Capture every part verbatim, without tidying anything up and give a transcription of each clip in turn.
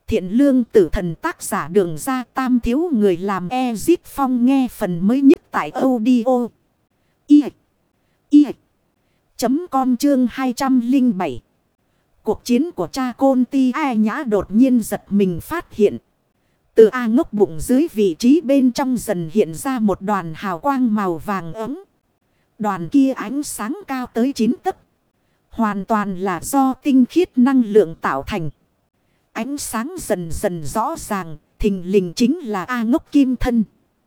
Thiện lương tử thần tác giả Đường Ra Tam thiếu người làm Ezit Phong nghe phần mới nhất tại audio. I. I. Chấm com chương hai trăm lẻ bảy. Cuộc chiến của cha Côn Ti A Nhã đột nhiên giật mình phát hiện. Từ A Ngốc bụng dưới vị trí bên trong dần hiện ra một đoàn hào quang màu vàng ấm. Đoàn kia ánh sáng cao tới chín tấc. Hoàn toàn là do tinh khiết năng lượng tạo thành. Ánh sáng dần dần rõ ràng, thình lình chính là A Ngốc kim thân.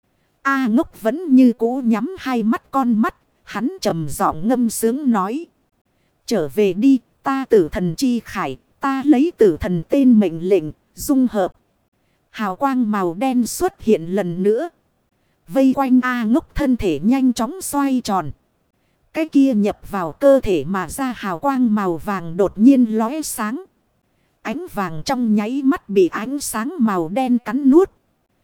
A Ngốc vẫn như cũ nhắm hai mắt con mắt, hắn trầm giọng ngâm sướng nói. Trở về đi, ta tử thần chi khải, ta lấy tử thần tên mệnh lệnh, dung hợp. Hào quang màu đen xuất hiện lần nữa. Vây quanh A Ngốc thân thể nhanh chóng xoay tròn. Cái kia nhập vào cơ thể mà ra hào quang màu vàng đột nhiên lóe sáng. Ánh vàng trong nháy mắt bị ánh sáng màu đen cắn nuốt.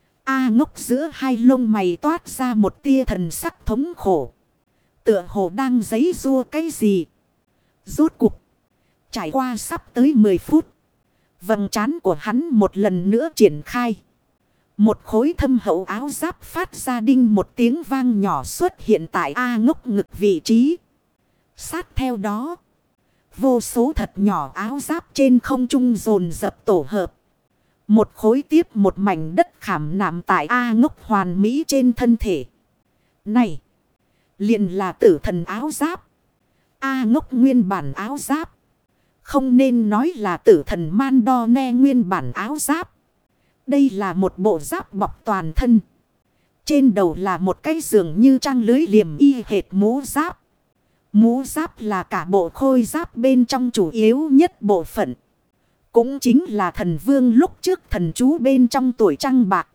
A Ngốc giữa hai lông mày toát ra một tia thần sắc thống khổ. Tựa hồ đang giãy giụa cái gì. Rốt cuộc. Trải qua sắp tới mười phút. Vầng trán của hắn một lần nữa triển khai. Một khối thâm hậu áo giáp phát ra đinh một tiếng vang nhỏ xuất hiện tại A Ngốc ngực vị trí. Sát theo đó. Vô số thật nhỏ áo giáp trên không trung dồn dập tổ hợp. Một khối tiếp một mảnh đất khảm nạm tại A Ngốc hoàn mỹ trên thân thể. Này. Liền là tử thần áo giáp. A Ngốc nguyên bản áo giáp. Không nên nói là tử thần Mandone nguyên bản áo giáp. Đây là một bộ giáp bọc toàn thân. Trên đầu là một cái giường như trang lưới liềm y hệt mũ giáp. Mũ giáp là cả bộ khôi giáp bên trong chủ yếu nhất bộ phận. Cũng chính là thần vương lúc trước thần chú bên trong tuổi trăng bạc.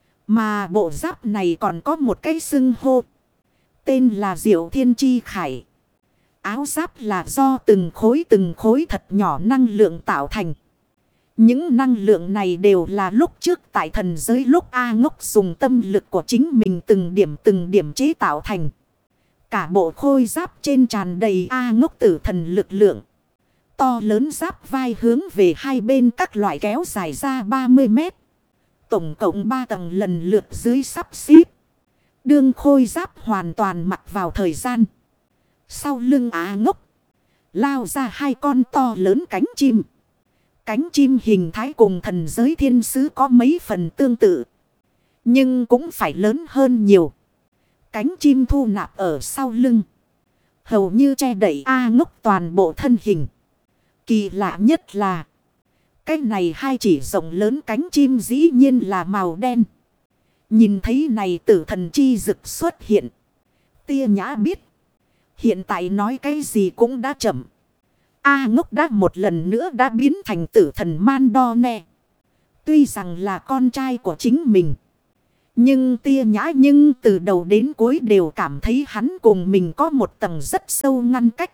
Mà bộ giáp này còn có một cái xưng hô. Tên là Diệu Thiên Chi Khải. Áo giáp là do từng khối từng khối thật nhỏ năng lượng tạo thành. Những năng lượng này đều là lúc trước tại thần giới lúc A Ngốc dùng tâm lực của chính mình từng điểm từng điểm chế tạo thành. Cả bộ khôi giáp trên tràn đầy A Ngốc tử thần lực lượng. To lớn giáp vai hướng về hai bên các loại kéo dài ra ba mươi mét. Tổng cộng ba tầng lần lượt dưới sắp xếp. Đương khôi giáp hoàn toàn mặc vào thời gian. Sau lưng A Ngốc. Lao ra hai con to lớn cánh chim. Cánh chim hình thái cùng thần giới thiên sứ có mấy phần tương tự. Nhưng cũng phải lớn hơn nhiều. Cánh chim thu nạp ở sau lưng. Hầu như che đậy A Ngốc toàn bộ thân hình. Kỳ lạ nhất là. Cái này hai chỉ rộng lớn cánh chim dĩ nhiên là màu đen. Nhìn thấy này tử thần chi dực xuất hiện. Tia Nhã biết. Hiện tại nói cái gì cũng đã chậm. A Ngốc đã một lần nữa đã biến thành tử thần Mandone. Tuy rằng là con trai của chính mình. Nhưng Tia Nhã nhưng từ đầu đến cuối đều cảm thấy hắn cùng mình có một tầng rất sâu ngăn cách.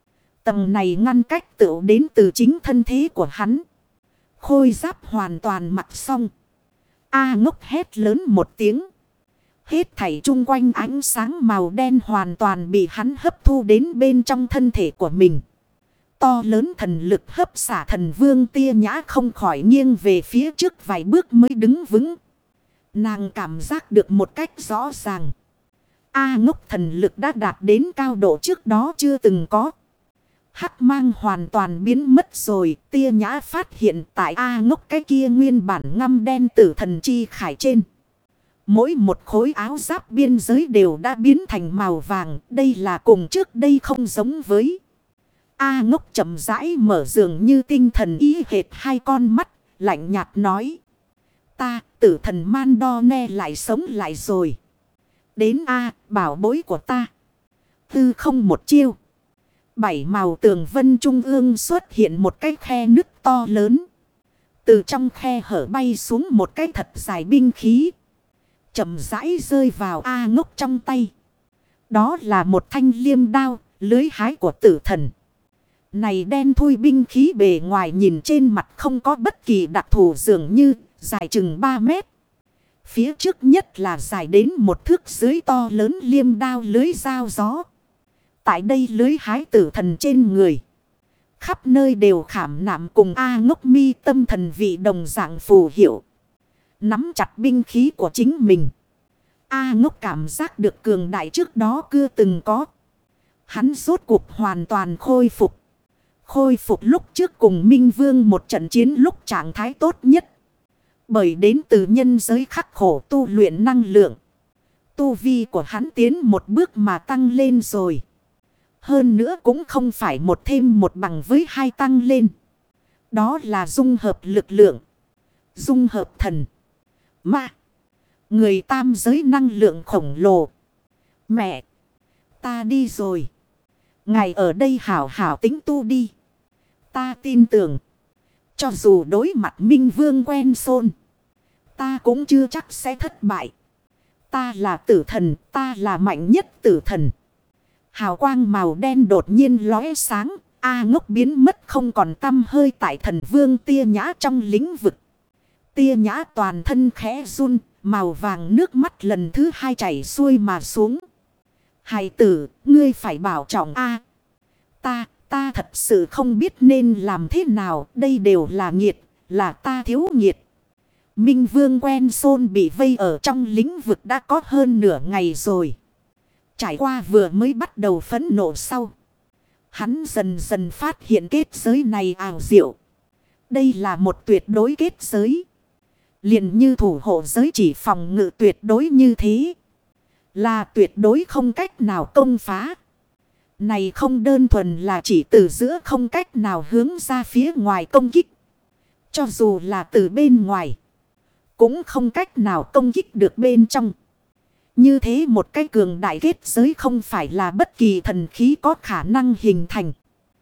Tầng này ngăn cách tự đến từ chính thân thế của hắn. Khôi giáp hoàn toàn mặc xong. A Ngốc hét lớn một tiếng. Hết thảy chung quanh ánh sáng màu đen hoàn toàn bị hắn hấp thu đến bên trong thân thể của mình. To lớn thần lực hấp xả thần vương Tia Nhã không khỏi nghiêng về phía trước vài bước mới đứng vững. Nàng cảm giác được một cách rõ ràng. A Ngốc thần lực đã đạt đến cao độ trước đó chưa từng có. Hắc mang hoàn toàn biến mất rồi. Tia Nhã phát hiện tại A Ngốc cái kia nguyên bản ngăm đen tử thần chi khải trên. Mỗi một khối áo giáp biên giới đều đã biến thành màu vàng. Đây là cùng trước đây không giống với. A Ngốc chậm rãi mở dường như tinh thần ý hệt hai con mắt. Lạnh nhạt nói. Ta tử thần Mandone lại sống lại rồi. Đến A bảo bối của ta. Tư không một chiêu. Bảy màu tường vân trung ương xuất hiện một cái khe nứt to lớn. Từ trong khe hở bay xuống một cái thật dài binh khí. Chậm rãi rơi vào A Ngốc trong tay. Đó là một thanh liêm đao, lưới hái của tử thần. Này đen thui binh khí bề ngoài nhìn trên mặt không có bất kỳ đặc thù dường như dài chừng ba mét. Phía trước nhất là dài đến một thước dưới to lớn liêm đao lưới dao gió. Tại đây lưới hái tử thần trên người. Khắp nơi đều khảm nạm cùng A Ngốc mi tâm thần vị đồng dạng phù hiệu. Nắm chặt binh khí của chính mình. A Ngốc cảm giác được cường đại trước đó chưa từng có. Hắn rốt cuộc hoàn toàn khôi phục. Khôi phục lúc trước cùng Minh Vương một trận chiến lúc trạng thái tốt nhất. Bởi đến từ nhân giới khắc khổ tu luyện năng lượng. Tu vi của hắn tiến một bước mà tăng lên rồi. Hơn nữa cũng không phải một thêm một bằng với hai tăng lên. Đó là dung hợp lực lượng. Dung hợp thần. Ma. Người tam giới năng lượng khổng lồ. Mẹ. Ta đi rồi. Ngài ở đây hảo hảo tính tu đi. Ta tin tưởng. Cho dù đối mặt Minh Vương quen xôn. Ta cũng chưa chắc sẽ thất bại. Ta là tử thần. Ta là mạnh nhất tử thần. Hào quang màu đen đột nhiên lóe sáng. A Ngốc biến mất không còn tăm hơi tại thần vương tia nhã trong lĩnh vực. Tia nhã toàn thân khẽ run. Màu vàng nước mắt lần thứ hai chảy xuôi mà xuống. Hài tử, ngươi phải bảo trọng A. Ta, ta thật sự không biết nên làm thế nào. Đây đều là nghiệt, là ta thiếu nghiệt. Minh Vương quen xôn bị vây ở trong lĩnh vực đã có hơn nửa ngày rồi. Trải qua vừa mới bắt đầu phẫn nộ sau. Hắn dần dần phát hiện kết giới này ảo diệu. Đây là một tuyệt đối kết giới. Liền như thủ hộ giới chỉ phòng ngự tuyệt đối như thế. Là tuyệt đối không cách nào công phá. Này không đơn thuần là chỉ từ giữa không cách nào hướng ra phía ngoài công kích. Cho dù là từ bên ngoài. Cũng không cách nào công kích được bên trong. Như thế một cái cường đại kết giới không phải là bất kỳ thần khí có khả năng hình thành.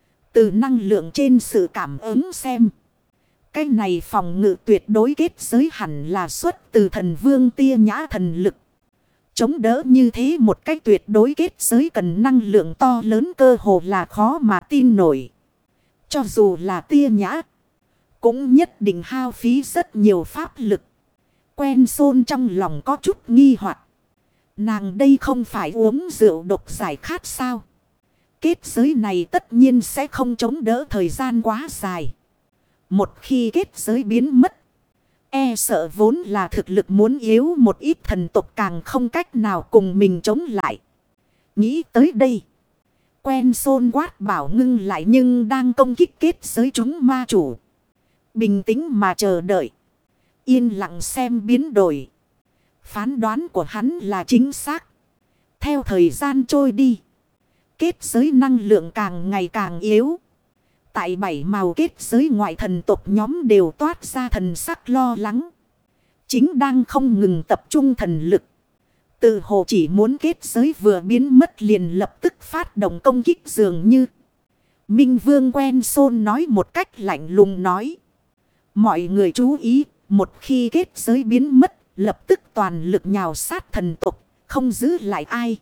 Từ năng lượng trên sự cảm ứng xem. Cái này phòng ngự tuyệt đối kết giới hẳn là xuất từ thần vương tia nhã thần lực. Chống đỡ như thế một cách tuyệt đối kết giới cần năng lượng to lớn cơ hồ là khó mà tin nổi. Cho dù là tia nhã. Cũng nhất định hao phí rất nhiều pháp lực. Quen xôn trong lòng có chút nghi hoặc. Nàng đây không phải uống rượu độc giải khát sao? Kết giới này tất nhiên sẽ không chống đỡ thời gian quá dài. Một khi kết giới biến mất. E sợ vốn là thực lực muốn yếu một ít thần tộc càng không cách nào cùng mình chống lại. Nghĩ tới đây. Quen xôn quát bảo ngưng lại nhưng đang công kích kết giới chúng ma chủ. Bình tĩnh mà chờ đợi. Yên lặng xem biến đổi. Phán đoán của hắn là chính xác. Theo thời gian trôi đi. Kết giới năng lượng càng ngày càng yếu. Tại bảy màu kết giới ngoại thần tộc nhóm đều toát ra thần sắc lo lắng. Chính đang không ngừng tập trung thần lực. Từ hồ chỉ muốn kết giới vừa biến mất liền lập tức phát động công kích dường như. Minh Vương quen xôn nói một cách lạnh lùng nói. Mọi người chú ý, một khi kết giới biến mất, lập tức toàn lực nhào sát thần tộc, không giữ lại ai.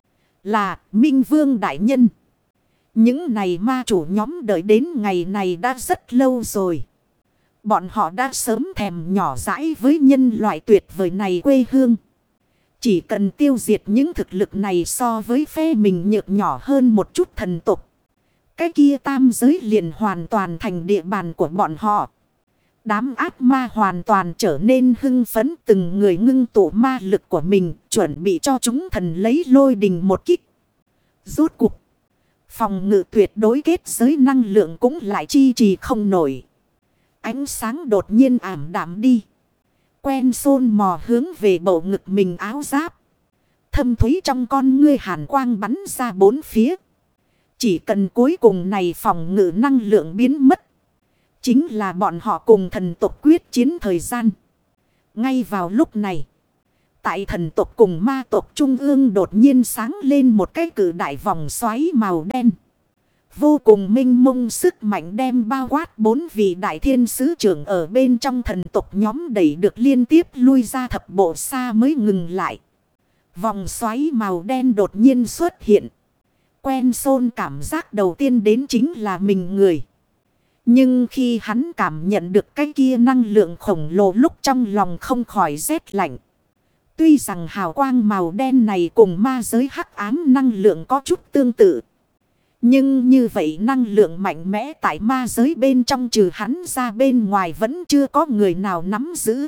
Là Minh Vương đại nhân. Những này ma chủ nhóm đợi đến ngày này đã rất lâu rồi. Bọn họ đã sớm thèm nhỏ dãi với nhân loại tuyệt vời này quê hương. Chỉ cần tiêu diệt những thực lực này so với phe mình nhược nhỏ hơn một chút thần tục. Cái kia tam giới liền hoàn toàn thành địa bàn của bọn họ. Đám ác ma hoàn toàn trở nên hưng phấn, từng người ngưng tụ ma lực của mình, chuẩn bị cho chúng thần lấy lôi đình một kích. Rốt cuộc. Phòng ngự tuyệt đối kết giới năng lượng cũng lại chi trì không nổi. Ánh sáng đột nhiên ảm đạm đi. Quen xôn mò hướng về bầu ngực mình áo giáp. Thâm thúy trong con ngươi hàn quang bắn ra bốn phía. Chỉ cần cuối cùng này phòng ngự năng lượng biến mất. Chính là bọn họ cùng thần tộc quyết chiến thời gian. Ngay vào lúc này. Tại thần tộc cùng ma tộc trung ương đột nhiên sáng lên một cái cử đại vòng xoáy màu đen. Vô cùng minh mông sức mạnh đem bao quát bốn vị đại thiên sứ trưởng ở bên trong thần tộc nhóm đẩy được liên tiếp lui ra thập bộ xa mới ngừng lại. Vòng xoáy màu đen đột nhiên xuất hiện. Quen xôn cảm giác đầu tiên đến chính là mình người. Nhưng khi hắn cảm nhận được cái kia năng lượng khổng lồ lúc trong lòng không khỏi rét lạnh. Tuy rằng hào quang màu đen này cùng ma giới hắc ám năng lượng có chút tương tự. Nhưng như vậy năng lượng mạnh mẽ tại ma giới bên trong trừ hắn ra bên ngoài vẫn chưa có người nào nắm giữ.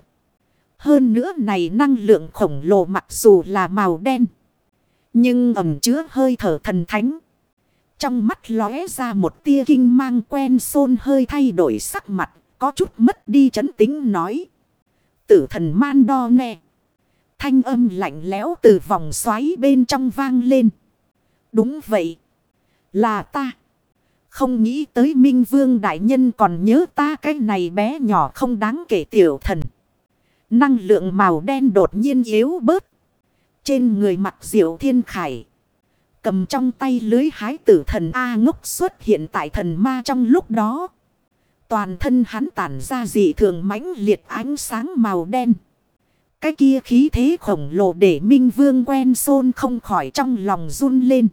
Hơn nữa này năng lượng khổng lồ mặc dù là màu đen. Nhưng ẩn chứa hơi thở thần thánh. Trong mắt lóe ra một tia kinh mang quen xôn hơi thay đổi sắc mặt. Có chút mất đi trấn tĩnh nói. Tử thần Mandone. Thanh âm lạnh lẽo từ vòng xoáy bên trong vang lên. Đúng vậy. Là ta. Không nghĩ tới Minh Vương Đại Nhân còn nhớ ta cái này bé nhỏ không đáng kể tiểu thần. Năng lượng màu đen đột nhiên yếu bớt. Trên người mặc diệu thiên khải. Cầm trong tay lưới hái tử thần A Ngốc xuất hiện tại thần ma trong lúc đó. Toàn thân hắn tản ra dị thường mãnh liệt ánh sáng màu đen. Cái kia khí thế khổng lồ để Minh Vương quen xôn không khỏi trong lòng run lên.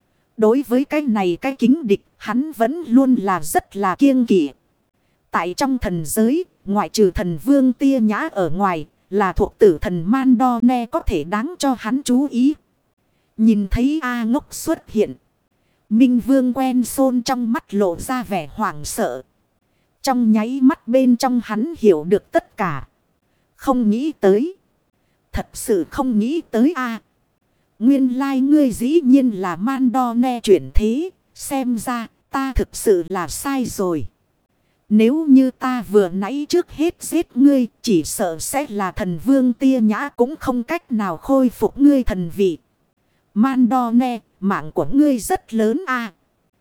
Đối với cái này cái kính địch hắn vẫn luôn là rất là kiêng kỵ. Tại trong thần giới, ngoại trừ thần vương tia nhã ở ngoài, là thuộc tử thần Mandone có thể đáng cho hắn chú ý. Nhìn thấy A Ngốc xuất hiện. Minh Vương quen xôn trong mắt lộ ra vẻ hoảng sợ. Trong nháy mắt bên trong hắn hiểu được tất cả. Không nghĩ tới. Thật sự không nghĩ tới a. Nguyên lai like ngươi dĩ nhiên là Mandone chuyển thế. Xem ra ta thực sự là sai rồi. Nếu như ta vừa nãy trước hết giết ngươi. Chỉ sợ sẽ là thần vương tia nhã cũng không cách nào khôi phục ngươi thần vị. Mandone, mạng của ngươi rất lớn a.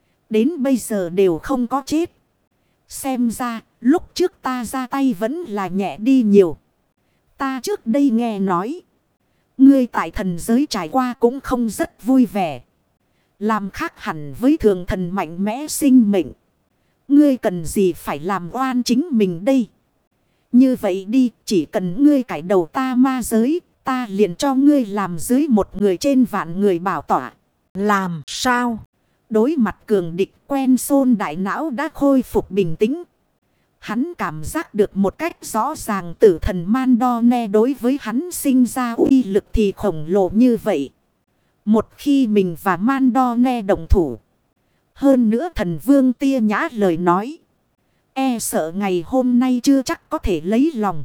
Đến bây giờ đều không có chết. Xem ra lúc trước ta ra tay vẫn là nhẹ đi nhiều. Ta trước đây nghe nói. Ngươi tại thần giới trải qua cũng không rất vui vẻ. Làm khác hẳn với thường thần mạnh mẽ sinh mệnh. Ngươi cần gì phải làm oan chính mình đây. Như vậy đi, chỉ cần ngươi cải đầu ta ma giới. Ta liền cho ngươi làm dưới một người trên vạn người bảo tỏa. Làm sao? Đối mặt cường địch quen xôn đại não đã khôi phục bình tĩnh. Hắn cảm giác được một cách rõ ràng tử thần Mandone đối với hắn sinh ra uy lực thì khổng lồ như vậy. Một khi mình và Mandone đồng thủ. Hơn nữa thần vương tia nhã lời nói. E sợ ngày hôm nay chưa chắc có thể lấy lòng.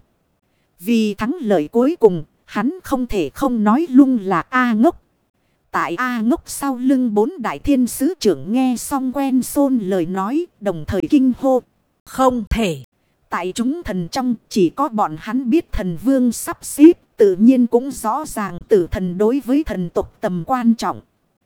Vì thắng lợi cuối cùng, hắn không thể không nói lung là A Ngốc. Tại A Ngốc sau lưng bốn đại thiên sứ trưởng nghe xong quen xôn lời nói, đồng thời kinh hô. Không thể. Tại chúng thần trong chỉ có bọn hắn biết thần vương sắp xếp, tự nhiên cũng rõ ràng tử thần đối với thần tộc tầm quan trọng.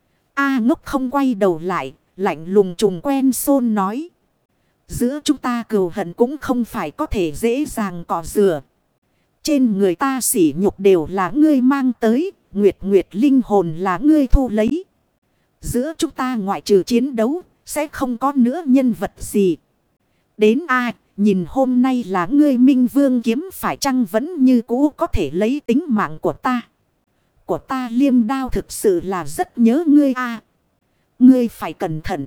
A Ngốc không quay đầu lại, lạnh lùng trùng quen xôn nói. Giữa chúng ta cừu hận cũng không phải có thể dễ dàng cỏ rửa. Trên người ta sỉ nhục đều là ngươi mang tới, nguyệt nguyệt linh hồn là ngươi thu lấy. Giữa chúng ta ngoại trừ chiến đấu, sẽ không có nữa nhân vật gì. Đến a nhìn hôm nay là ngươi Minh Vương kiếm phải chăng vẫn như cũ có thể lấy tính mạng của ta. Của ta liêm đao thực sự là rất nhớ ngươi a. Ngươi phải cẩn thận.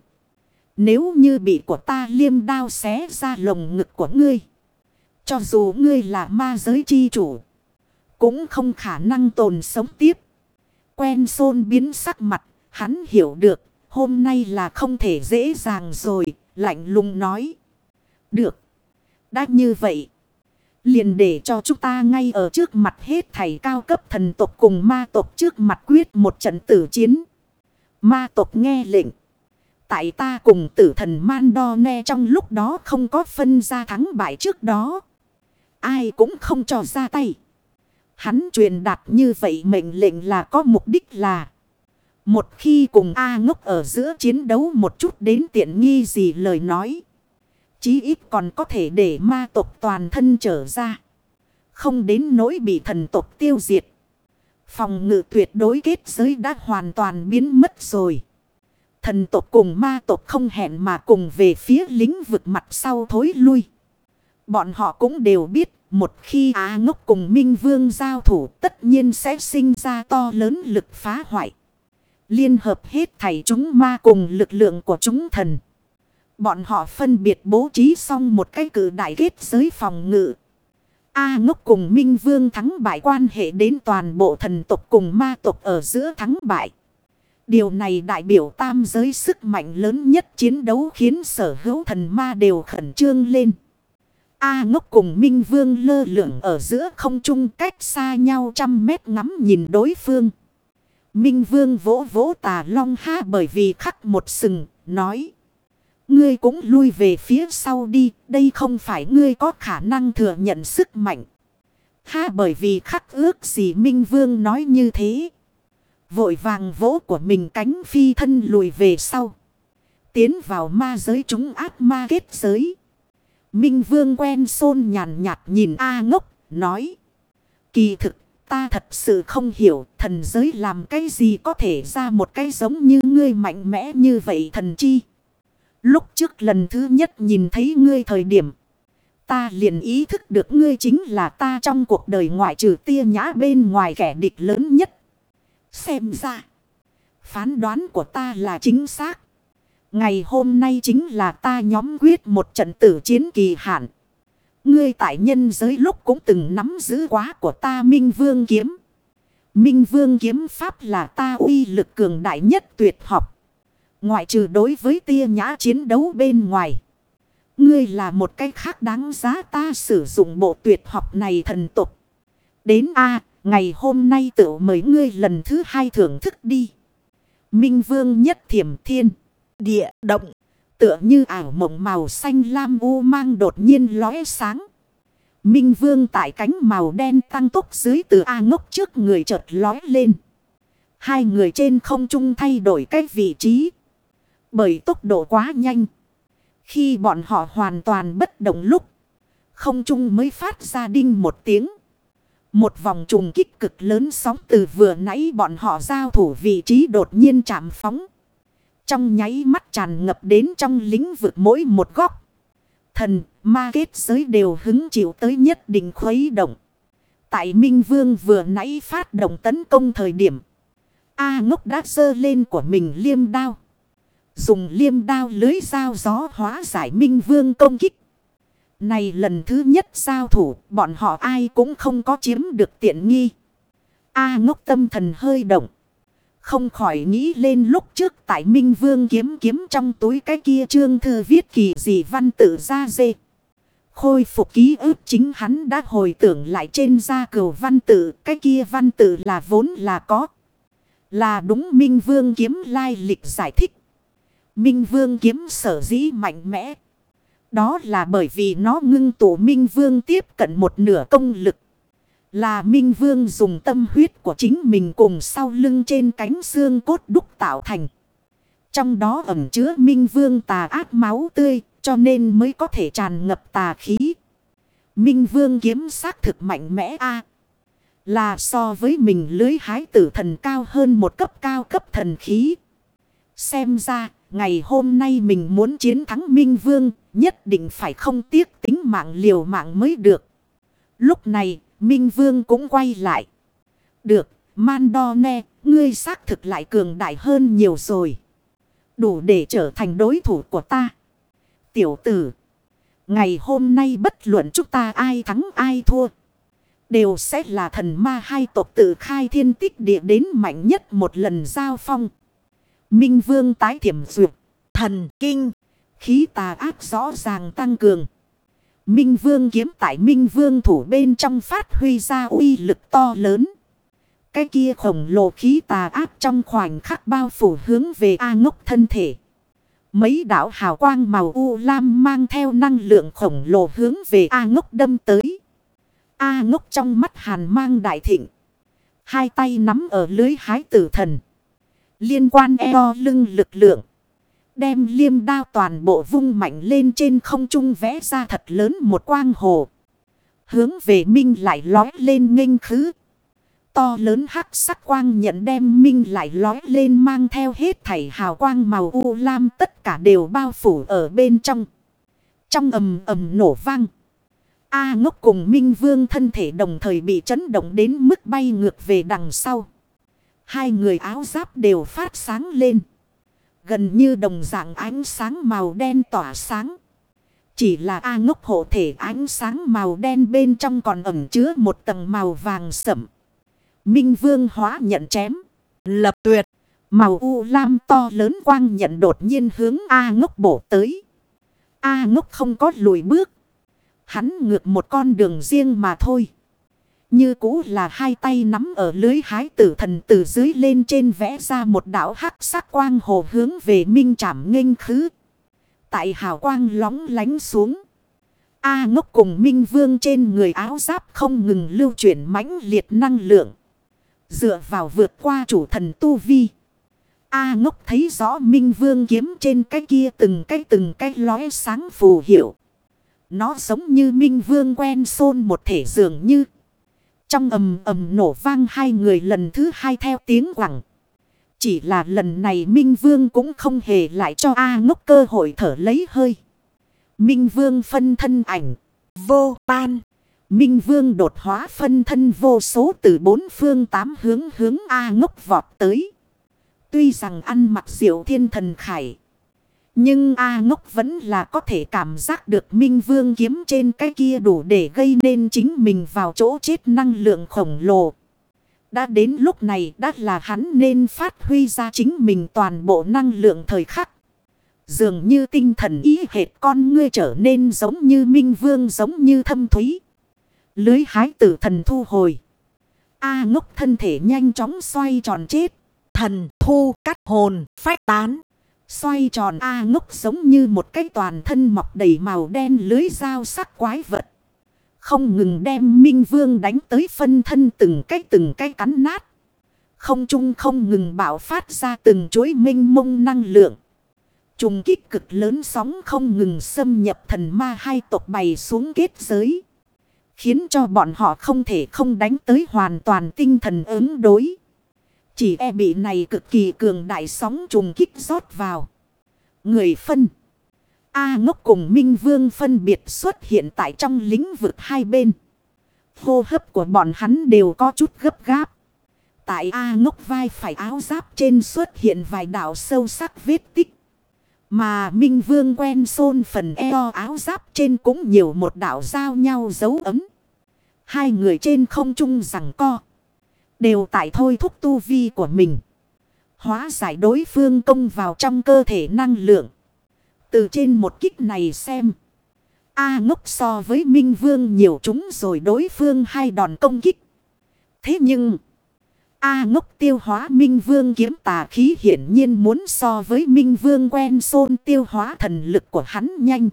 Nếu như bị của ta liêm đao xé ra lồng ngực của ngươi. Cho dù ngươi là ma giới chi chủ. Cũng không khả năng tồn sống tiếp. Quen xôn biến sắc mặt. Hắn hiểu được. Hôm nay là không thể dễ dàng rồi. Lạnh lùng nói. Được. Đã như vậy. Liền để cho chúng ta ngay ở trước mặt hết thảy cao cấp thần tộc cùng ma tộc trước mặt quyết một trận tử chiến. Ma tộc nghe lệnh. Tại ta cùng tử thần Mandone trong lúc đó không có phân ra thắng bại trước đó. Ai cũng không cho ra tay. Hắn truyền đạt như vậy mệnh lệnh là có mục đích là. Một khi cùng A Ngốc ở giữa chiến đấu một chút đến tiện nghi gì lời nói. Chí ít còn có thể để ma tộc toàn thân trở ra. Không đến nỗi bị thần tộc tiêu diệt. Phòng ngự tuyệt đối kết giới đã hoàn toàn biến mất rồi. Thần tộc cùng ma tộc không hẹn mà cùng về phía lĩnh vực mặt sau thối lui. Bọn họ cũng đều biết một khi Á Ngốc cùng Minh Vương giao thủ tất nhiên sẽ sinh ra to lớn lực phá hoại. Liên hợp hết thảy chúng ma cùng lực lượng của chúng thần. Bọn họ phân biệt bố trí xong một cái cử đại kết giới phòng ngự. A Ngốc cùng Minh Vương thắng bại quan hệ đến toàn bộ thần tộc cùng ma tộc ở giữa thắng bại. Điều này đại biểu tam giới sức mạnh lớn nhất chiến đấu khiến sở hữu thần ma đều khẩn trương lên. A Ngốc cùng Minh Vương lơ lửng ở giữa không trung cách xa nhau trăm mét ngắm nhìn đối phương. Minh Vương vỗ vỗ Tà Long ha bởi vì khắc một sừng, nói. Ngươi cũng lui về phía sau đi, đây không phải ngươi có khả năng thừa nhận sức mạnh. Ha bởi vì khắc ước gì Minh Vương nói như thế. Vội vàng vỗ của mình cánh phi thân lùi về sau. Tiến vào ma giới chúng ác ma kết giới. Minh Vương quen xôn nhàn nhạt nhìn A Ngốc, nói. Kỳ thực, ta thật sự không hiểu thần giới làm cái gì có thể ra một cái giống như ngươi mạnh mẽ như vậy thần chi. Lúc trước lần thứ nhất nhìn thấy ngươi thời điểm, ta liền ý thức được ngươi chính là ta trong cuộc đời ngoại trừ Tia Nhã bên ngoài kẻ địch lớn nhất. Xem ra, phán đoán của ta là chính xác. Ngày hôm nay chính là ta nhóm quyết một trận tử chiến kỳ hạn. Ngươi tại nhân giới lúc cũng từng nắm giữ quá của ta Minh Vương kiếm. Minh Vương kiếm pháp là ta uy lực cường đại nhất tuyệt học. Ngoại trừ đối với Tia Nhã chiến đấu bên ngoài. Ngươi là một cái khác đáng giá ta sử dụng bộ tuyệt học này thần tục. Đến A, ngày hôm nay tự mời ngươi lần thứ hai thưởng thức đi. Minh Vương nhất thiểm thiên, địa động. Tựa như ảo mộng màu xanh lam u mang đột nhiên lóe sáng. Minh Vương tại cánh màu đen tăng tốc dưới từ A Ngốc trước người chợt lóe lên. Hai người trên không trung thay đổi cái vị trí. Bởi tốc độ quá nhanh. Khi bọn họ hoàn toàn bất động lúc. Không trung mới phát ra đinh một tiếng. Một vòng trùng kích cực lớn sóng từ vừa nãy bọn họ giao thủ vị trí đột nhiên chạm phóng. Trong nháy mắt tràn ngập đến trong lĩnh vực mỗi một góc. Thần, ma kết giới đều hứng chịu tới nhất định khuấy động. Tại Minh Vương vừa nãy phát động tấn công thời điểm. A Ngốc đã giơ lên của mình liêm đao. Dùng liêm đao lưới dao gió hóa giải Minh Vương công kích. Này lần thứ nhất giao thủ, bọn họ ai cũng không có chiếm được tiện nghi. A Ngốc tâm thần hơi động. Không khỏi nghĩ lên lúc trước tại Minh Vương kiếm kiếm trong túi cái kia chương thư viết kỳ dị văn tự ra dê. Khôi phục ký ức chính hắn đã hồi tưởng lại trên da cừu văn tự. Cái kia văn tự là vốn là có. Là đúng Minh Vương kiếm lai lịch giải thích. Minh Vương kiếm sở dĩ mạnh mẽ. Đó là bởi vì nó ngưng tụ Minh Vương tiếp cận một nửa công lực. Là Minh Vương dùng tâm huyết của chính mình cùng sau lưng trên cánh xương cốt đúc tạo thành. Trong đó ẩn chứa Minh Vương tà ác máu tươi, cho nên mới có thể tràn ngập tà khí. Minh Vương kiếm xác thực mạnh mẽ a là so với mình lưới hái tử thần cao hơn một cấp cao cấp thần khí. Xem ra, ngày hôm nay mình muốn chiến thắng Minh Vương, nhất định phải không tiếc tính mạng liều mạng mới được. Lúc này, Minh Vương cũng quay lại. Được, Mandone, ngươi xác thực lại cường đại hơn nhiều rồi. Đủ để trở thành đối thủ của ta. Tiểu tử, ngày hôm nay bất luận chúng ta ai thắng ai thua. Đều sẽ là thần ma hai tộc tự khai thiên tích địa đến mạnh nhất một lần giao phong. Minh Vương tái thiểm duyệt. Thần kinh. Khí tà ác rõ ràng tăng cường. Minh Vương kiếm tại Minh Vương thủ bên trong phát huy ra uy lực to lớn. Cái kia khổng lồ khí tà ác trong khoảnh khắc bao phủ hướng về A Ngốc thân thể. Mấy đạo hào quang màu u lam mang theo năng lượng khổng lồ hướng về A Ngốc đâm tới. A Ngốc trong mắt hàn mang đại thịnh. Hai tay nắm ở lưới hái tử thần. Liên quan eo lưng lực lượng. Đem liêm đao toàn bộ vung mạnh lên trên không trung vẽ ra thật lớn một quang hồ. Hướng về Minh lại lói lên nghênh khứ. To lớn hắc sắc quang nhận đem Minh lại lói lên mang theo hết thảy hào quang màu u lam tất cả đều bao phủ ở bên trong. Trong ầm ầm nổ vang. A Ngốc cùng Minh Vương thân thể đồng thời bị chấn động đến mức bay ngược về đằng sau. Hai người áo giáp đều phát sáng lên. Gần như đồng dạng ánh sáng màu đen tỏa sáng. Chỉ là A Ngốc hộ thể ánh sáng màu đen bên trong còn ẩn chứa một tầng màu vàng sẫm. Minh Vương hóa nhận chém. Lập tuyệt. Màu u lam to lớn quang nhận đột nhiên hướng A Ngốc bổ tới. A Ngốc không có lùi bước. Hắn ngược một con đường riêng mà thôi. Như cũ là hai tay nắm ở lưới hái tử thần từ dưới lên trên vẽ ra một đảo hắc sắc quang hồ hướng về Minh Trảm nghênh khứ. Tại hào quang lóng lánh xuống. A Ngốc cùng Minh Vương trên người áo giáp không ngừng lưu chuyển mãnh liệt năng lượng. Dựa vào vượt qua chủ thần tu vi. A Ngốc thấy rõ Minh Vương kiếm trên cái kia từng cái từng cái lóe sáng phù hiệu. Nó giống như Minh Vương quen xôn một thể dường như. Trong ầm ầm nổ vang hai người lần thứ hai theo tiếng quẳng. Chỉ là lần này Minh Vương cũng không hề lại cho A Ngốc cơ hội thở lấy hơi. Minh Vương phân thân ảnh. Vô tan. Minh Vương đột hóa phân thân vô số từ bốn phương tám hướng hướng A Ngốc vọt tới. Tuy rằng ăn mặc diệu thiên thần khải. Nhưng A Ngốc vẫn là có thể cảm giác được Minh Vương kiếm trên cái kia đủ để gây nên chính mình vào chỗ chết năng lượng khổng lồ. Đã đến lúc này đã là hắn nên phát huy ra chính mình toàn bộ năng lượng thời khắc. Dường như tinh thần ý hệt con ngươi trở nên giống như Minh Vương giống như thâm thúy. Lưới hái tử thần thu hồi. A Ngốc thân thể nhanh chóng xoay tròn chết. Thần thu cắt hồn phách tán. Xoay tròn A Ngốc giống như một cái toàn thân mọc đầy màu đen lưới dao sắc quái vật. Không ngừng đem Minh Vương đánh tới phân thân từng cái từng cái cắn nát. Không trung không ngừng bạo phát ra từng chuỗi minh mông năng lượng. Trùng kích cực lớn sóng không ngừng xâm nhập thần ma hai tộc bày xuống kết giới. Khiến cho bọn họ không thể không đánh tới hoàn toàn tinh thần ứng đối. Chỉ e bị này cực kỳ cường đại sóng trùng kích rót vào. Người phân. A Ngốc cùng Minh Vương phân biệt xuất hiện tại trong lĩnh vực hai bên. Hô hấp của bọn hắn đều có chút gấp gáp. Tại A Ngốc vai phải áo giáp trên xuất hiện vài đạo sâu sắc vết tích. Mà Minh Vương quen xôn phần eo áo giáp trên cũng nhiều một đạo giao nhau dấu ấm. Hai người trên không trung giằng co. Đều tại thôi thúc tu vi của mình. Hóa giải đối phương công vào trong cơ thể năng lượng. Từ trên một kích này xem. A Ngốc so với Minh Vương nhiều chúng rồi đối phương hai đòn công kích. Thế nhưng. A Ngốc tiêu hóa Minh Vương kiếm tà khí hiển nhiên muốn so với Minh Vương quen xôn tiêu hóa thần lực của hắn nhanh.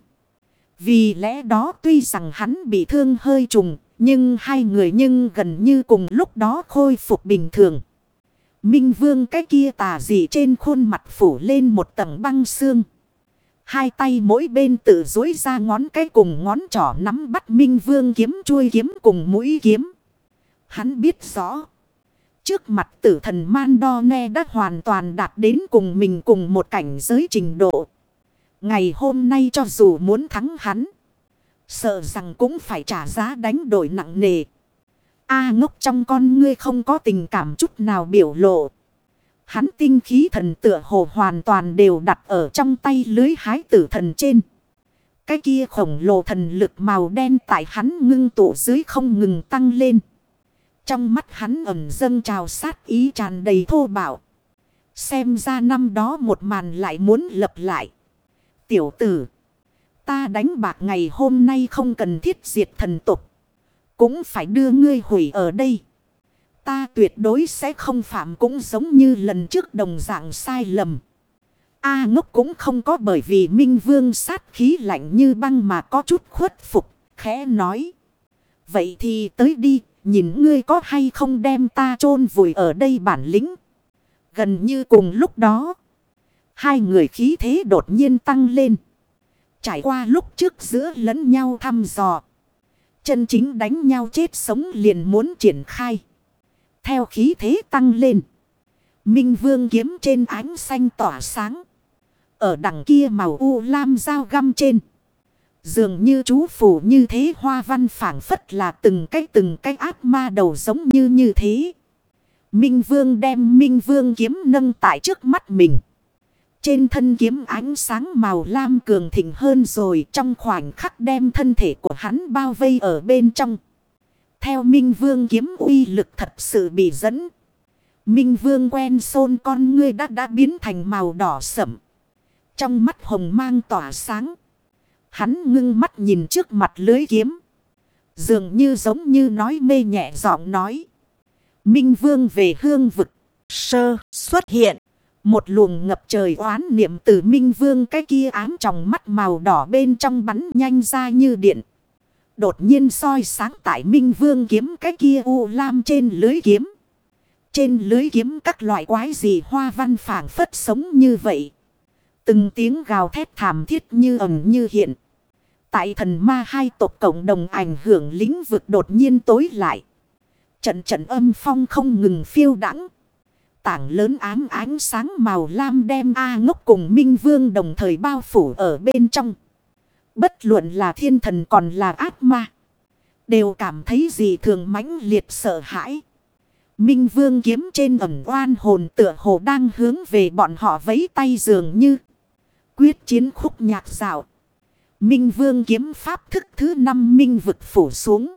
Vì lẽ đó tuy rằng hắn bị thương hơi trùng. Nhưng hai người nhưng gần như cùng lúc đó khôi phục bình thường. Minh Vương cái kia tà dị trên khuôn mặt phủ lên một tầng băng xương. Hai tay mỗi bên tự dối ra ngón cái cùng ngón trỏ nắm bắt Minh Vương kiếm chuôi kiếm cùng mũi kiếm. Hắn biết rõ. Trước mặt tử thần Mandone đã hoàn toàn đạt đến cùng mình cùng một cảnh giới trình độ. Ngày hôm nay cho dù muốn thắng hắn. Sợ rằng cũng phải trả giá đánh đổi nặng nề. A Ngốc trong con ngươi không có tình cảm chút nào biểu lộ. Hắn tinh khí thần tựa hồ hoàn toàn đều đặt ở trong tay lưới hái tử thần trên. Cái kia khổng lồ thần lực màu đen tại hắn ngưng tụ dưới không ngừng tăng lên. Trong mắt hắn ẩn dâng trào sát ý tràn đầy thô bạo. Xem ra năm đó một màn lại muốn lập lại. Tiểu tử. Ta đánh bạc ngày hôm nay không cần thiết diệt thần tục. Cũng phải đưa ngươi hủy ở đây. Ta tuyệt đối sẽ không phạm cũng giống như lần trước đồng dạng sai lầm. A Ngốc cũng không có bởi vì Minh Vương sát khí lạnh như băng mà có chút khuất phục, khẽ nói. Vậy thì tới đi, nhìn ngươi có hay không đem ta chôn vùi ở đây bản lĩnh. Gần như cùng lúc đó, hai người khí thế đột nhiên tăng lên. Trải qua lúc trước giữa lẫn nhau thăm dò. Chân chính đánh nhau chết sống liền muốn triển khai. Theo khí thế tăng lên. Minh Vương kiếm trên ánh xanh tỏa sáng. Ở đằng kia màu u lam dao găm trên. Dường như chú phủ như thế hoa văn phảng phất là từng cái từng cái ác ma đầu giống như như thế. Minh Vương đem Minh Vương kiếm nâng tại trước mắt mình. Trên thân kiếm ánh sáng màu lam cường thịnh hơn rồi trong khoảnh khắc đem thân thể của hắn bao vây ở bên trong. Theo Minh Vương kiếm uy lực thật sự bị dẫn. Minh Vương quen xôn con ngươi đã đã biến thành màu đỏ sẫm. Trong mắt hồng mang tỏa sáng. Hắn ngưng mắt nhìn trước mặt lưới kiếm. Dường như giống như nói mê nhẹ giọng nói. Minh Vương về hương vực. Sơ xuất hiện. Một luồng ngập trời oán niệm từ Minh Vương cái kia ám trong mắt màu đỏ bên trong bắn nhanh ra như điện. Đột nhiên soi sáng tại Minh Vương kiếm cái kia u lam trên lưới kiếm. Trên lưới kiếm các loại quái gì hoa văn phảng phất sống như vậy. Từng tiếng gào thét thảm thiết như ẩn như hiện. Tại thần ma hai tộc cộng đồng ảnh hưởng lĩnh vực đột nhiên tối lại. Trận trận âm phong không ngừng phiêu đãng. Tảng lớn ám ánh sáng màu lam đem A Ngốc cùng Minh Vương đồng thời bao phủ ở bên trong. Bất luận là thiên thần còn là ác ma. Đều cảm thấy gì thường mãnh liệt sợ hãi. Minh Vương kiếm trên ẩn oan hồn tựa hồ đang hướng về bọn họ vẫy tay dường như. Quyết chiến khúc nhạc dạo. Minh Vương kiếm pháp thức thứ năm minh vực phủ xuống.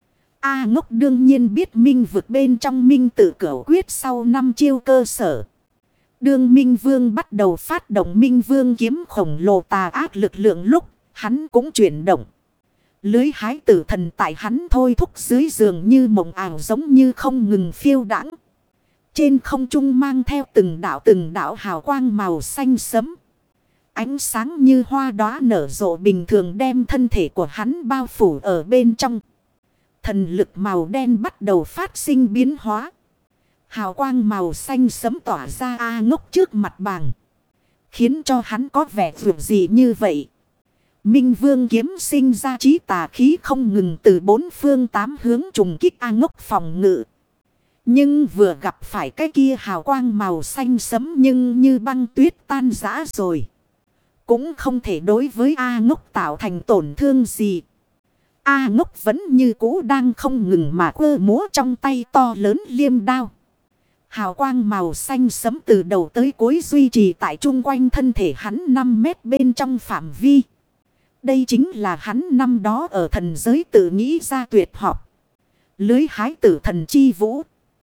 A Ngốc đương nhiên biết minh vực bên trong minh tự cửu quyết sau năm chiêu cơ sở. Đương Minh Vương bắt đầu phát động Minh Vương kiếm khổng lồ tà ác lực lượng lúc hắn cũng chuyển động. Lưới hái tử thần tại hắn thôi thúc dưới giường như mộng ảo giống như không ngừng phiêu đãng. Trên không trung mang theo từng đảo từng đảo hào quang màu xanh sẫm. Ánh sáng như hoa đóa nở rộ bình thường đem thân thể của hắn bao phủ ở bên trong. Thần lực màu đen bắt đầu phát sinh biến hóa. Hào quang màu xanh sẫm tỏa ra A Ngốc trước mặt bàng. Khiến cho hắn có vẻ vượt gì như vậy. Minh Vương kiếm sinh ra trí tà khí không ngừng từ bốn phương tám hướng trùng kích A Ngốc phòng ngự. Nhưng vừa gặp phải cái kia hào quang màu xanh sẫm nhưng như băng tuyết tan rã rồi. Cũng không thể đối với A Ngốc tạo thành tổn thương gì. A Ngốc vẫn như cũ đang không ngừng mà quơ múa trong tay to lớn liêm đao. Hào quang màu xanh sẫm từ đầu tới cuối duy trì tại chung quanh thân thể hắn năm mét bên trong phạm vi. Đây chính là hắn năm đó ở thần giới tự nghĩ ra tuyệt học. Lưới hái tử thần chi vũ.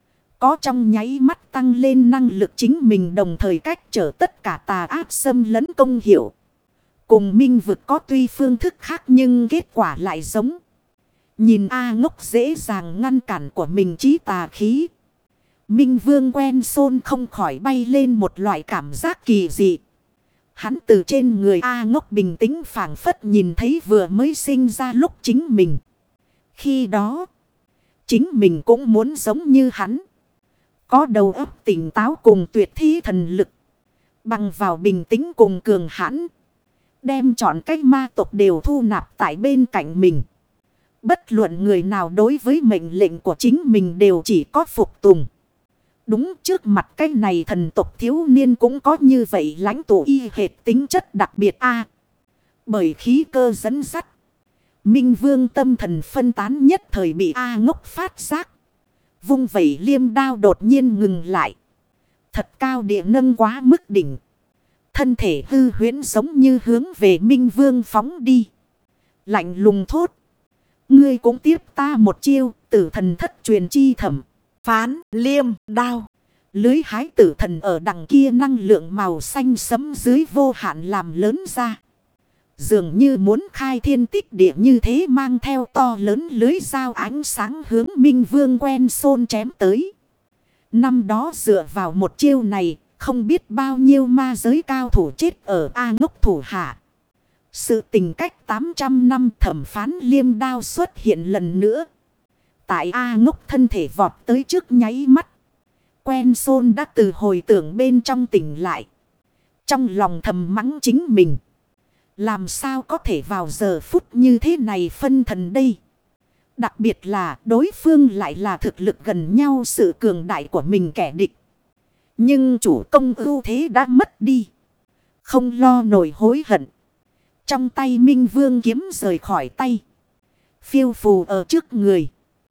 Có trong nháy mắt tăng lên năng lực chính mình đồng thời cách trở tất cả tà ác xâm lấn công hiệu. Cùng minh vực có tuy phương thức khác nhưng kết quả lại giống. Nhìn A Ngốc dễ dàng ngăn cản của mình trí tà khí. Minh Vương quen xôn không khỏi bay lên một loại cảm giác kỳ dị. Hắn từ trên người A Ngốc bình tĩnh phảng phất nhìn thấy vừa mới sinh ra lúc chính mình. Khi đó, chính mình cũng muốn giống như hắn. Có đầu óc tỉnh táo cùng tuyệt thi thần lực. Bằng vào bình tĩnh cùng cường hãn. Đem chọn cách ma tộc đều thu nạp tại bên cạnh mình. Bất luận người nào đối với mệnh lệnh của chính mình đều chỉ có phục tùng. Đúng trước mặt cái này thần tộc thiếu niên cũng có như vậy lãnh tụ y hệt tính chất đặc biệt a. Bởi khí cơ dẫn dắt. Minh Vương tâm thần phân tán nhất thời bị A Ngốc phát giác. Vung vẩy liêm đao đột nhiên ngừng lại. Thật cao địa nâng quá mức đỉnh. Thân thể hư huyễn giống như hướng về Minh Vương phóng đi. Lạnh lùng thốt. Ngươi cũng tiếp ta một chiêu, tử thần thất truyền chi thẩm. Phán, liêm, đao. Lưới hái tử thần ở đằng kia năng lượng màu xanh sẫm dưới vô hạn làm lớn ra. Dường như muốn khai thiên tích địa như thế mang theo to lớn lưới dao ánh sáng hướng Minh Vương quen xôn chém tới. Năm đó dựa vào một chiêu này, không biết bao nhiêu ma giới cao thủ chết ở A Ngốc thủ hạ. Sự tình cách tám trăm năm thẩm phán liêm đao xuất hiện lần nữa. Tại A Ngốc thân thể vọt tới trước nháy mắt. Quen xôn đã từ hồi tưởng bên trong tỉnh lại. Trong lòng thầm mắng chính mình. Làm sao có thể vào giờ phút như thế này phân thần đây. Đặc biệt là đối phương lại là thực lực gần nhau sự cường đại của mình kẻ địch. Nhưng chủ công ưu thế đã mất đi. Không lo nổi hối hận. Trong tay Minh Vương kiếm rời khỏi tay. Phiêu phù ở trước người.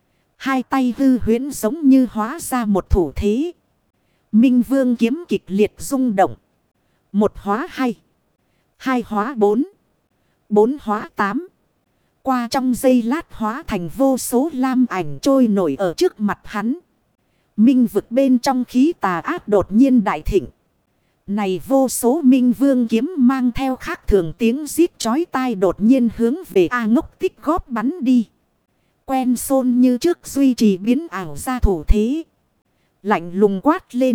Hai tay hư huyễn giống như hóa ra một thủ thế. Minh Vương kiếm kịch liệt rung động. Một hóa hai. Hai hóa bốn. Bốn hóa tám. Qua trong giây lát hóa thành vô số lam ảnh trôi nổi ở trước mặt hắn. Minh vực bên trong khí tà ác đột nhiên đại thịnh. Này vô số minh vương kiếm mang theo khác thường tiếng rít chói tai đột nhiên hướng về A Ngốc tích góp bắn đi. Quen xôn như trước duy trì biến ảo ra thủ thế. Lạnh lùng quát lên.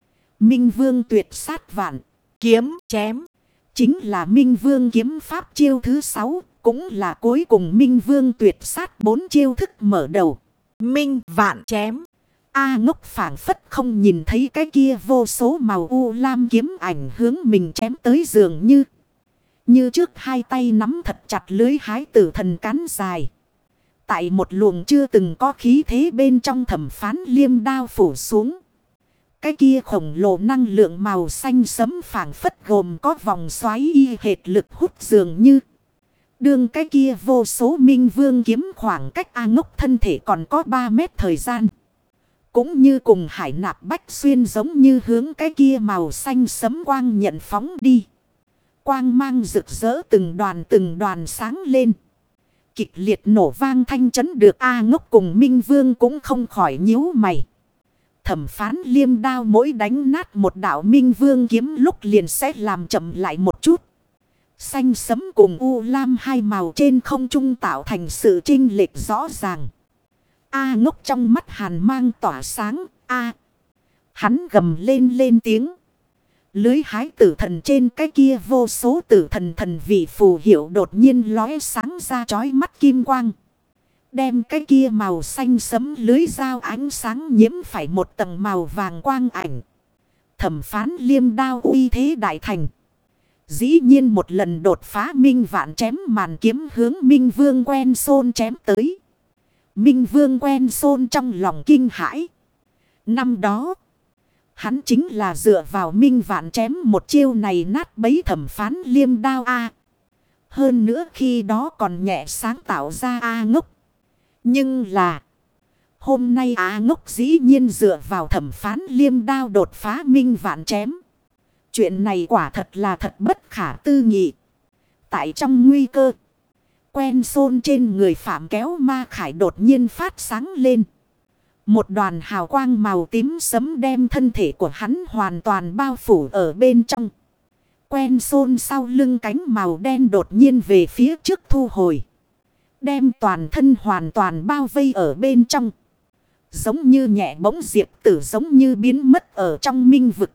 Minh vương tuyệt sát vạn. Kiếm chém. Chính là Minh vương kiếm pháp chiêu thứ sáu. Cũng là cuối cùng Minh vương tuyệt sát bốn chiêu thức mở đầu. Minh vạn chém. A Ngốc phảng phất không nhìn thấy cái kia vô số màu u lam kiếm ảnh hướng mình chém tới dường như. Như trước hai tay nắm thật chặt lưới hái tử thần cán dài. Tại một luồng chưa từng có khí thế bên trong thẩm phán liêm đao phủ xuống. Cái kia khổng lồ năng lượng màu xanh sẫm phảng phất gồm có vòng xoáy y hệt lực hút dường như. Đường cái kia vô số minh vương kiếm khoảng cách A Ngốc thân thể còn có ba mét thời gian. Cũng như cùng hải nạp bách xuyên giống như hướng cái kia màu xanh sẫm quang nhận phóng đi. Quang mang rực rỡ từng đoàn từng đoàn sáng lên. Kịch liệt nổ vang thanh chấn được A Ngốc cùng Minh Vương cũng không khỏi nhíu mày. Thẩm phán liêm đao mỗi đánh nát một đạo Minh Vương kiếm lúc liền sẽ làm chậm lại một chút. Xanh sẫm cùng u lam hai màu trên không trung tạo thành sự chênh lệch rõ ràng. A Ngốc trong mắt hàn mang tỏa sáng. A. Hắn gầm lên lên tiếng. Lưới hái tử thần trên cái kia vô số tử thần thần vị phù hiệu đột nhiên lóe sáng ra chói mắt kim quang. Đem cái kia màu xanh sẫm lưới dao ánh sáng nhiễm phải một tầng màu vàng quang ảnh. Thẩm phán liêm đao uy thế đại thành. Dĩ nhiên một lần đột phá minh vạn chém màn kiếm hướng Minh Vương quen xôn chém tới. Minh Vương quen xôn trong lòng kinh hãi. Năm đó, hắn chính là dựa vào minh vạn chém một chiêu này nát bấy thẩm phán liêm đao A. Hơn nữa khi đó còn nhẹ sáng tạo ra A Ngốc. Nhưng là, hôm nay A Ngốc dĩ nhiên dựa vào thẩm phán liêm đao đột phá minh vạn chém. Chuyện này quả thật là thật bất khả tư nghị. Tại trong nguy cơ, quen xôn trên người Phạm Kéo Ma Khải đột nhiên phát sáng lên. Một đoàn hào quang màu tím sẫm đem thân thể của hắn hoàn toàn bao phủ ở bên trong. Quen xôn sau lưng cánh màu đen đột nhiên về phía trước thu hồi. Đem toàn thân hoàn toàn bao vây ở bên trong. Giống như nhẹ bỗng diệp tử giống như biến mất ở trong minh vực.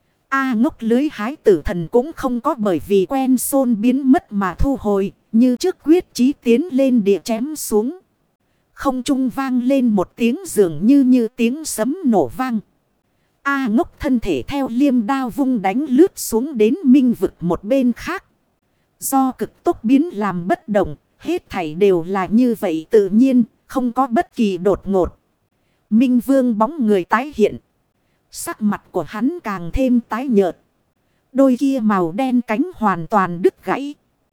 A Ngốc lưới hái tử thần cũng không có bởi vì quen xôn biến mất mà thu hồi. Như trước quyết chí tiến lên địa chém xuống. Không trung vang lên một tiếng dường như như tiếng sấm nổ vang. A Ngốc thân thể theo liêm đao vung đánh lướt xuống đến minh vực một bên khác. Do cực tốc biến làm bất động, hết thảy đều là như vậy tự nhiên, không có bất kỳ đột ngột. Minh Vương bóng người tái hiện. Sắc mặt của hắn càng thêm tái nhợt. Đôi kia màu đen cánh hoàn toàn đứt gãy.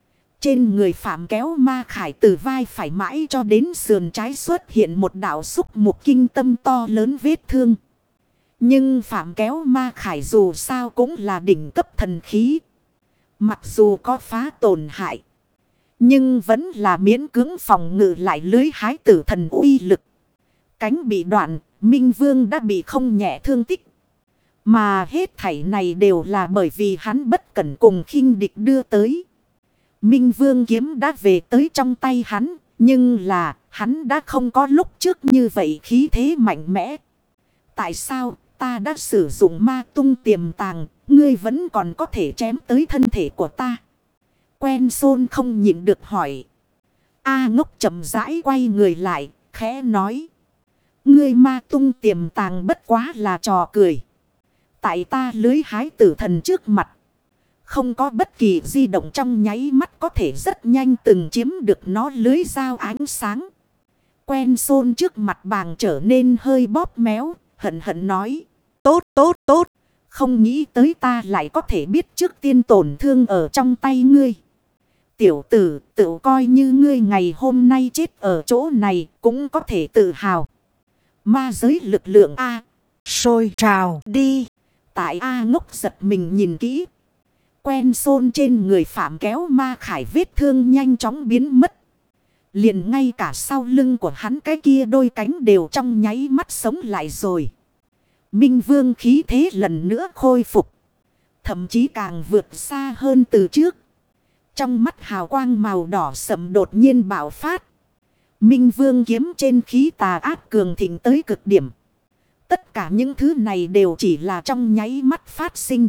Trên người Phạm Kéo Ma Khải từ vai phải mãi cho đến sườn trái xuất hiện một đạo xúc mục kinh tâm to lớn vết thương. Nhưng Phạm Kéo Ma Khải dù sao cũng là đỉnh cấp thần khí. Mặc dù có phá tổn hại, nhưng vẫn là miễn cưỡng phòng ngự lại lưới hái tử thần uy lực. Cánh bị đoạn, Minh Vương đã bị không nhẹ thương tích. Mà hết thảy này đều là bởi vì hắn bất cẩn cùng khinh địch đưa tới. Minh Vương kiếm đã về tới trong tay hắn, nhưng là hắn đã không có lúc trước như vậy khí thế mạnh mẽ. Tại sao ta đã sử dụng ma tung tiềm tàng, ngươi vẫn còn có thể chém tới thân thể của ta? Quen xôn không nhịn được hỏi. A Ngốc chậm rãi quay người lại, khẽ nói. Ngươi ma tung tiềm tàng bất quá là trò cười. Tại ta lưới hái tử thần trước mặt. Không có bất kỳ di động trong nháy mắt có thể rất nhanh từng chiếm được nó lưới dao ánh sáng. Quen xôn trước mặt bàng trở nên hơi bóp méo, hận hận nói. Tốt, tốt, tốt, không nghĩ tới ta lại có thể biết trước tiên tổn thương ở trong tay ngươi. Tiểu tử, tự coi như ngươi ngày hôm nay chết ở chỗ này cũng có thể tự hào. Ma giới lực lượng A. Sôi trào đi. Tại A Ngốc giật mình nhìn kỹ. Quen xôn trên người Phạm Kéo Ma Khải vết thương nhanh chóng biến mất. Liền ngay cả sau lưng của hắn cái kia đôi cánh đều trong nháy mắt sống lại rồi. Minh Vương khí thế lần nữa khôi phục. Thậm chí càng vượt xa hơn từ trước. Trong mắt hào quang màu đỏ sẫm đột nhiên bạo phát. Minh Vương kiếm trên khí tà ác cường thịnh tới cực điểm. Tất cả những thứ này đều chỉ là trong nháy mắt phát sinh.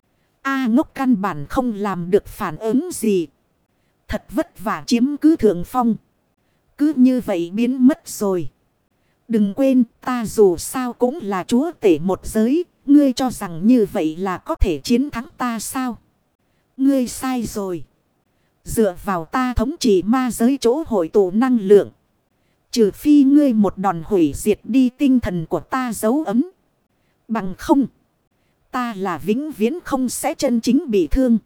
A Ngốc căn bản không làm được phản ứng gì. Thật vất vả chiếm cứ thượng phong. Cứ như vậy biến mất rồi. Đừng quên ta dù sao cũng là chúa tể một giới. Ngươi cho rằng như vậy là có thể chiến thắng ta sao? Ngươi sai rồi. Dựa vào ta thống trị ma giới chỗ hội tụ năng lượng. Trừ phi ngươi một đòn hủy diệt đi tinh thần của ta dấu ấm. Bằng không. Ta là vĩnh viễn không sẽ chân chính bị thương.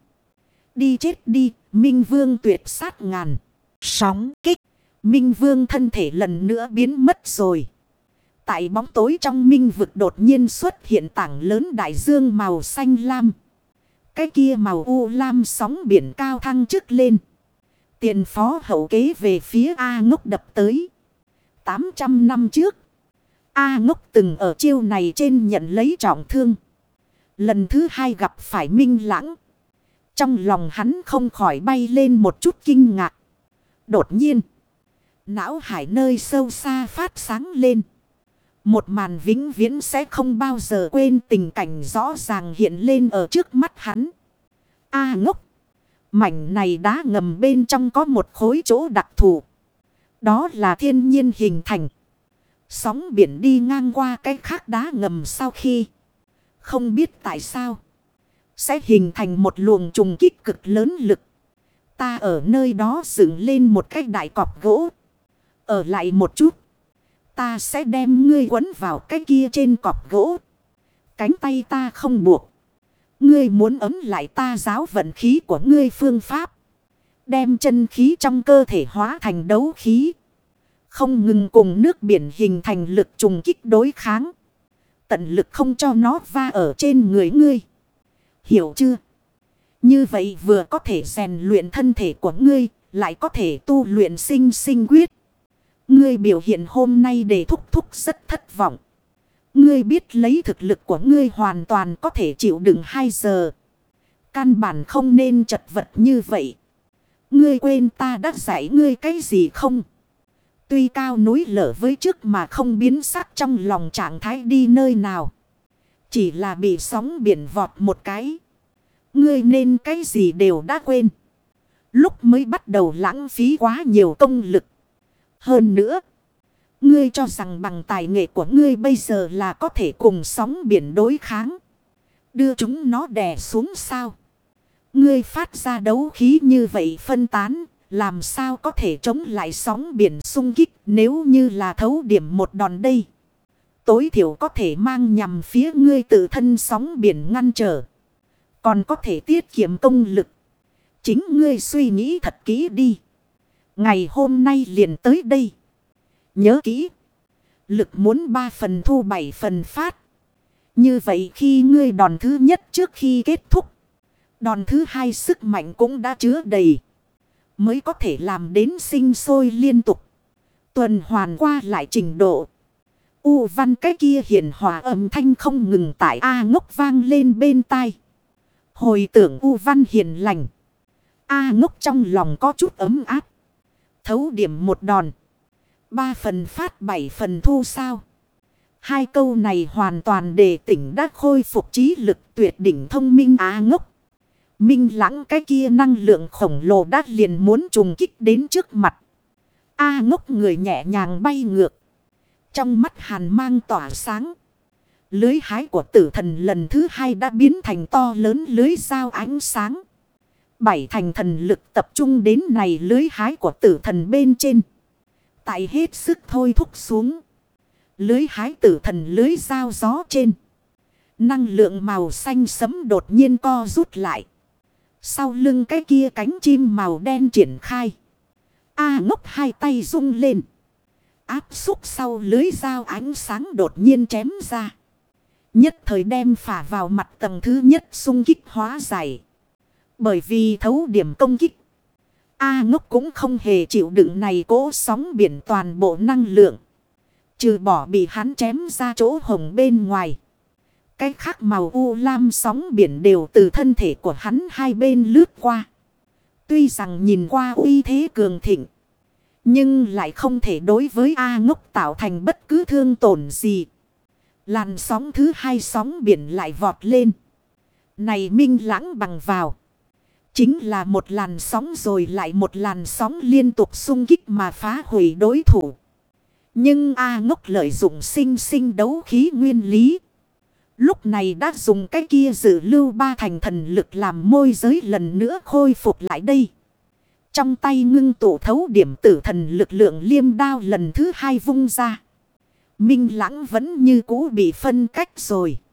Đi chết đi. Minh Vương tuyệt sát ngàn. Sóng kích. Minh Vương thân thể lần nữa biến mất rồi. Tại bóng tối trong minh vực đột nhiên xuất hiện tảng lớn đại dương màu xanh lam. Cái kia màu u lam sóng biển cao thăng trước lên. Tiền phó hậu kế về phía A Ngốc đập tới. tám trăm năm trước. A Ngốc từng ở chiêu này trên nhận lấy trọng thương. Lần thứ hai gặp phải Minh Lãng. Trong lòng hắn không khỏi bay lên một chút kinh ngạc. Đột nhiên. Não hải nơi sâu xa phát sáng lên. Một màn vĩnh viễn sẽ không bao giờ quên tình cảnh rõ ràng hiện lên ở trước mắt hắn. A Ngốc. Mảnh này đá ngầm bên trong có một khối chỗ đặc thù. Đó là thiên nhiên hình thành. Sóng biển đi ngang qua cái khác đá ngầm sau khi. Không biết tại sao. Sẽ hình thành một luồng trùng kích cực lớn lực. Ta ở nơi đó dựng lên một cái đại cọp gỗ. Ở lại một chút. Ta sẽ đem ngươi quấn vào cái kia trên cọp gỗ. Cánh tay ta không buộc. Ngươi muốn ấm lại ta giáo vận khí của ngươi phương pháp. Đem chân khí trong cơ thể hóa thành đấu khí. Không ngừng cùng nước biển hình thành lực trùng kích đối kháng. Tận lực không cho nó va ở trên người ngươi. Hiểu chưa? Như vậy vừa có thể rèn luyện thân thể của ngươi. Lại có thể tu luyện sinh sinh quyết. Ngươi biểu hiện hôm nay để thúc thúc rất thất vọng. Ngươi biết lấy thực lực của ngươi hoàn toàn có thể chịu đựng hai giờ. Căn bản không nên chật vật như vậy. Ngươi quên ta đã dạy ngươi cái gì không? Tuy cao núi lở với trước mà không biến sắc trong lòng trạng thái đi nơi nào. Chỉ là bị sóng biển vọt một cái. Ngươi nên cái gì đều đã quên. Lúc mới bắt đầu lãng phí quá nhiều công lực. Hơn nữa. Ngươi cho rằng bằng tài nghệ của ngươi bây giờ là có thể cùng sóng biển đối kháng. Đưa chúng nó đè xuống sao? Ngươi phát ra đấu khí như vậy phân tán. Làm sao có thể chống lại sóng biển xung kích nếu như là thấu điểm một đòn đây? Tối thiểu có thể mang nhằm phía ngươi tự thân sóng biển ngăn trở. Còn có thể tiết kiệm công lực. Chính ngươi suy nghĩ thật kỹ đi. Ngày hôm nay liền tới đây. Nhớ kỹ. Lực muốn ba phần thu bảy phần phát. Như vậy khi ngươi đòn thứ nhất trước khi kết thúc. Đòn thứ hai sức mạnh cũng đã chứa đầy. Mới có thể làm đến sinh sôi liên tục. Tuần hoàn qua lại trình độ. U văn cái kia hiển hòa âm thanh không ngừng tại A Ngốc vang lên bên tai. Hồi tưởng U văn hiền lành. A Ngốc trong lòng có chút ấm áp. Thấu điểm một đòn. Ba phần phát bảy phần thu sao. Hai câu này hoàn toàn đề tỉnh đã khôi phục trí lực tuyệt đỉnh thông minh A Ngốc. Minh Lãng cái kia năng lượng khổng lồ đã liền muốn trùng kích đến trước mặt. A Ngốc người nhẹ nhàng bay ngược. Trong mắt hàn mang tỏa sáng. Lưới hái của tử thần lần thứ hai đã biến thành to lớn lưới dao ánh sáng. Bảy thành thần lực tập trung đến này lưới hái của tử thần bên trên. Tại hết sức thôi thúc xuống. Lưới hái tử thần lưới dao gió trên. Năng lượng màu xanh sẫm đột nhiên co rút lại. Sau lưng cái kia cánh chim màu đen triển khai. A Ngốc hai tay rung lên. Áp xúc sau lưới dao ánh sáng đột nhiên chém ra. Nhất thời đem phả vào mặt tầng thứ nhất xung kích hóa giải. Bởi vì thấu điểm công kích. A Ngốc cũng không hề chịu đựng này cỗ sóng biển toàn bộ năng lượng. Trừ bỏ bị hắn chém ra chỗ hồng bên ngoài. Cái khác màu u lam sóng biển đều từ thân thể của hắn hai bên lướt qua. Tuy rằng nhìn qua uy thế cường thịnh, nhưng lại không thể đối với A Ngốc tạo thành bất cứ thương tổn gì. Làn sóng thứ hai sóng biển lại vọt lên. Này Minh Lãng bằng vào. Chính là một làn sóng rồi lại một làn sóng liên tục xung kích mà phá hủy đối thủ. Nhưng A Ngốc lợi dụng sinh sinh đấu khí nguyên lý. Lúc này đã dùng cái kia dự lưu ba thành thần lực làm môi giới lần nữa khôi phục lại đây. Trong tay ngưng tụ thấu điểm tử thần lực lượng liêm đao lần thứ hai vung ra. Minh Lãng vẫn như cũ bị phân cách rồi.